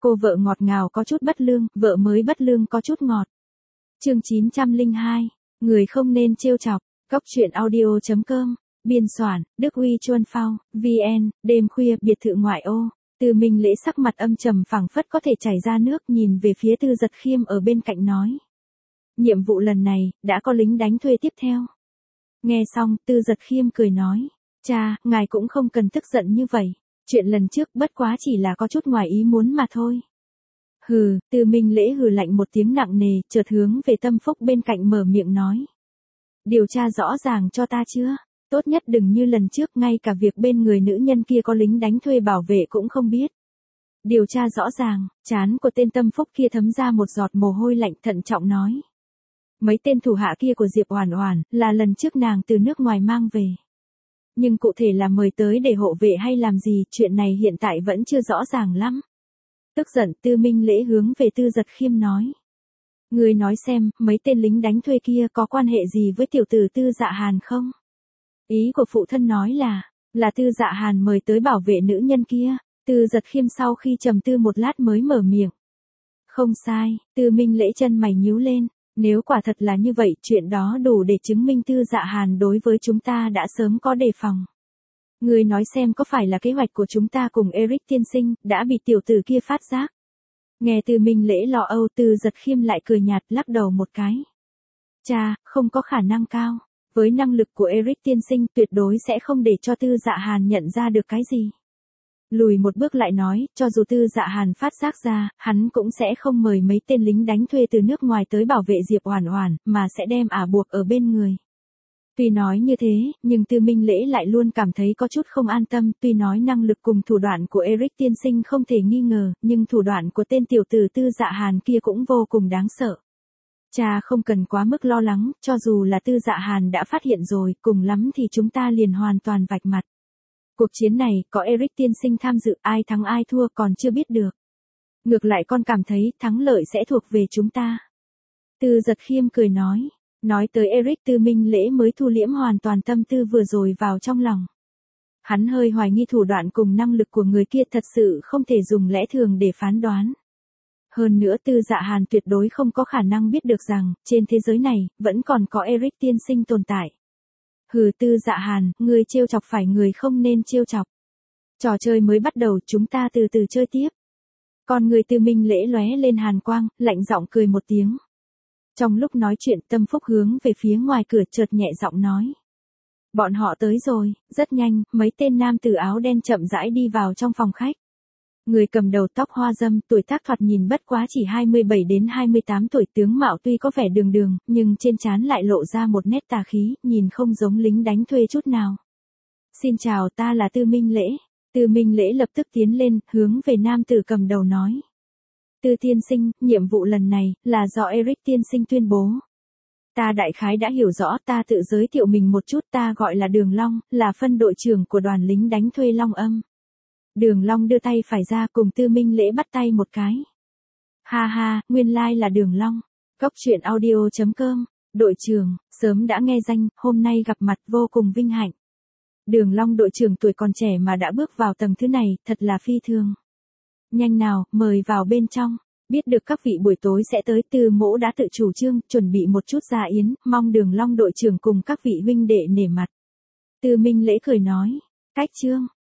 Cô vợ ngọt ngào có chút bất lương, vợ mới bất lương có chút ngọt. Chương 902, người không nên trêu chọc. Cóc truyện audio.com. Biên soạn, Đức Huy Chuân Phao, VN. Đêm khuya, biệt thự ngoại ô. Từ Minh Lễ sắc mặt âm trầm phảng phất có thể chảy ra nước, nhìn về phía Tư Giật Khiêm ở bên cạnh nói. Nhiệm vụ lần này, đã có lính đánh thuê tiếp theo. Nghe xong, Tư Giật Khiêm cười nói. Cha, ngài cũng không cần tức giận như vậy. Chuyện lần trước bất quá chỉ là có chút ngoài ý muốn mà thôi. Hừ, Từ Minh Lễ hừ lạnh một tiếng nặng nề, chợt hướng về Tâm Phúc bên cạnh mở miệng nói. Điều tra rõ ràng cho ta chưa? Tốt nhất đừng như lần trước, ngay cả việc bên người nữ nhân kia có lính đánh thuê bảo vệ cũng không biết. Điều tra rõ ràng, trán của tên Tâm Phúc kia thấm ra một giọt mồ hôi lạnh, thận trọng nói. Mấy tên thủ hạ kia của Diệp Oản Oản, là lần trước nàng từ nước ngoài mang về. Nhưng cụ thể là mời tới để hộ vệ hay làm gì, chuyện này hiện tại vẫn chưa rõ ràng lắm. Tức giận, Tư Minh Lễ hướng về Tư Giật Khiêm nói. Ngươi nói xem, mấy tên lính đánh thuê kia có quan hệ gì với tiểu tử Tư Dạ Hàn không? Ý của phụ thân nói là Tư Dạ Hàn mời tới bảo vệ nữ nhân kia. Tư Giật Khiêm sau khi trầm tư một lát mới mở miệng. Không sai, Tư Minh Lễ chân mày nhíu lên. Nếu quả thật là như vậy, chuyện đó đủ để chứng minh Tư Dạ Hàn đối với chúng ta đã sớm có đề phòng. Ngươi nói xem có phải là kế hoạch của chúng ta cùng Eric tiên sinh, đã bị tiểu tử kia phát giác. Nghe Tư Minh Lễ lo âu, Tư Giật Khiêm lại cười nhạt, lắc đầu một cái. Cha, không có khả năng cao. Với năng lực của Eric tiên sinh tuyệt đối sẽ không để cho Tư Dạ Hàn nhận ra được cái gì. Lùi một bước lại nói, cho dù Tư Dạ Hàn phát giác ra, hắn cũng sẽ không mời mấy tên lính đánh thuê từ nước ngoài tới bảo vệ Diệp Oản Oản, mà sẽ đem buộc ở bên người. Tuy nói như thế, nhưng Tư Minh Lễ lại luôn cảm thấy có chút không an tâm, tuy nói năng lực cùng thủ đoạn của Eric tiên sinh không thể nghi ngờ, nhưng thủ đoạn của tên tiểu tử Tư Dạ Hàn kia cũng vô cùng đáng sợ. Cha không cần quá mức lo lắng, cho dù là Tư Dạ Hàn đã phát hiện rồi, cùng lắm thì chúng ta liền hoàn toàn vạch mặt. Cuộc chiến này, có Eric tiên sinh tham dự, ai thắng ai thua còn chưa biết được. Ngược lại con cảm thấy, thắng lợi sẽ thuộc về chúng ta. Tư Giật Khiêm cười nói. Nói tới Eric, Tư Minh Lễ mới thu liễm hoàn toàn tâm tư vừa rồi vào trong lòng. Hắn hơi hoài nghi thủ đoạn cùng năng lực của người kia, thật sự không thể dùng lẽ thường để phán đoán. Hơn nữa Tư Dạ Hàn tuyệt đối không có khả năng biết được rằng, trên thế giới này, vẫn còn có Eric tiên sinh tồn tại. Hừ, Tư Dạ Hàn, người trêu chọc phải người không nên trêu chọc. Trò chơi mới bắt đầu, chúng ta từ từ chơi tiếp. Còn người Tư Minh Lễ lóe lên hàn quang, lạnh giọng cười một tiếng. Trong lúc nói chuyện, Tâm Phúc hướng về phía ngoài cửa chợt nhẹ giọng nói. Bọn họ tới rồi. Rất nhanh, mấy tên nam tử áo đen chậm rãi đi vào trong phòng khách. Người cầm đầu tóc hoa râm, tuổi tác thoạt nhìn bất quá chỉ 27 đến 28 tuổi, tướng mạo tuy có vẻ đường đường, nhưng trên trán lại lộ ra một nét tà khí, nhìn không giống lính đánh thuê chút nào. Xin chào, ta là Tư Minh Lễ. Tư Minh Lễ lập tức tiến lên, hướng về nam tử cầm đầu nói. Tư tiên sinh, nhiệm vụ lần này, là do Eric tiên sinh tuyên bố. Ta đại khái đã hiểu rõ, ta tự giới thiệu mình một chút, ta gọi là Đường Long, là phân đội trưởng của đoàn lính đánh thuê Long Âm. Đường Long đưa tay phải ra, cùng Tư Minh Lễ bắt tay một cái. Ha ha, nguyên lai là Đường Long. Cóc truyện audio.com. Đội trưởng, sớm đã nghe danh, hôm nay gặp mặt vô cùng vinh hạnh. Đường Long đội trưởng tuổi còn trẻ mà đã bước vào tầng thứ này, thật là phi thường. Nhanh nào, mời vào bên trong. Biết được các vị buổi tối sẽ tới, Tư Mỗ đã tự chủ trương, chuẩn bị một chút gia yến, mong Đường Long đội trưởng cùng các vị huynh đệ nể mặt. Tư Minh Lễ cười nói. Cách trương,